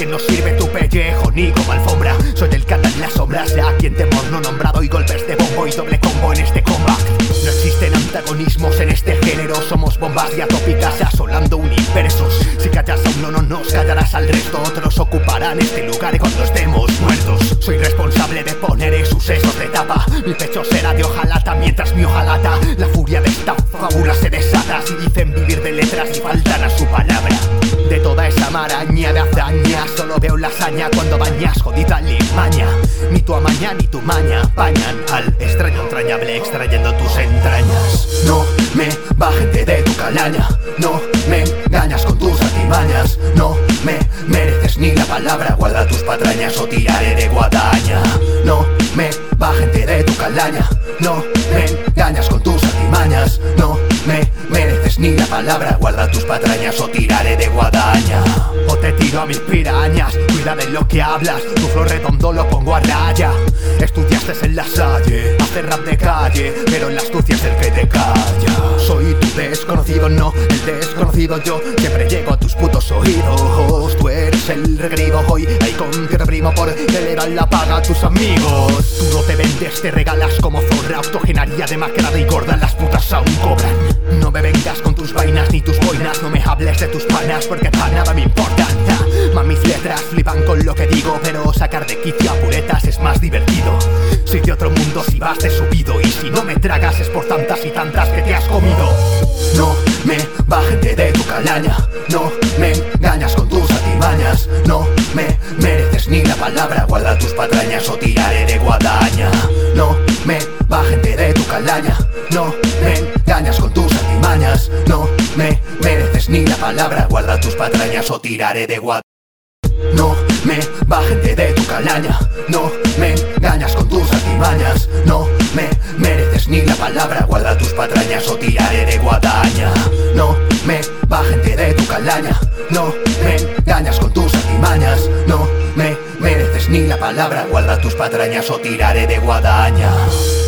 que no sirve tu pellejo ni como alfombra. Soy el que anda en las sombras, ya quien temor no nombrado, y golpes de bombo y doble combo en este combat. No existen antagonismos en este género, somos bombas diatópicas asolando universos. Si callas a uno no nos callarás al resto, otros ocuparán este lugar cuando estemos muertos. Soy responsable de poner sus sesos de tapa, mi pecho será de hojalata mientras mi hojalata. La furia de esta fábula se desata si dicen vivir de letras y faltan a su palabra. De toda esa maraña de hazaña solo veo la hazaña cuando bañas jodida limaña. Ni tu amaña ni tu maña bañan al extraño entrañable extrayendo tus entrañas. No me bajen de tu calaña, no me engañas con tus artimañas. No me mereces ni la palabra, guarda tus patrañas o tiraré de guadaña. No me bajen de tu calaña, no me engañas con tus artimañas. No me mereces ni la palabra, guarda tus patrañas o tiraré de guadaña. O te tiro a mis pirañas, cuida de lo que hablas, tu flow redondo lo pongo a raya. Estudiaste en la Salle, haces rap de calle, pero en la astucia es el que te calla. Soy tu desconocido, no el desconocido yo, siempre llego a tus putos oídos. Tú eres el requerido hoy, ahí con que te primo por elevar la paga a tus amigos. Tú no te vendes, te regalas como zorra, octogenaria demacrada y gorda, las putas aún cobran. No me vengas con tus vainas ni tus boinas, no me hables de tus panas porque para nada me importan. Mis letras flipan con lo que digo, pero sacar de quicio a puretas es más divertido. Soy de otro mundo si vas de subido, y si no me tragas es por tantas y tantas que te has comido. No me bajen de tu calaña, no me engañas con tus artimañas. No me mereces ni la palabra, guarda tus patrañas o tiraré de guadaña. No me bajen de tu calaña, no me engañas con tus artimañas. No me mereces ni la palabra, guarda tus patrañas o tiraré de guadaña. No me bajen de tu calaña, no me engañas con tus artimañas. No me mereces ni la palabra, guarda tus patrañas o tiraré de guadaña. No me bajen de tu calaña, no me engañas con tus artimañas. No me mereces ni la palabra, guarda tus patrañas o tiraré de guadaña.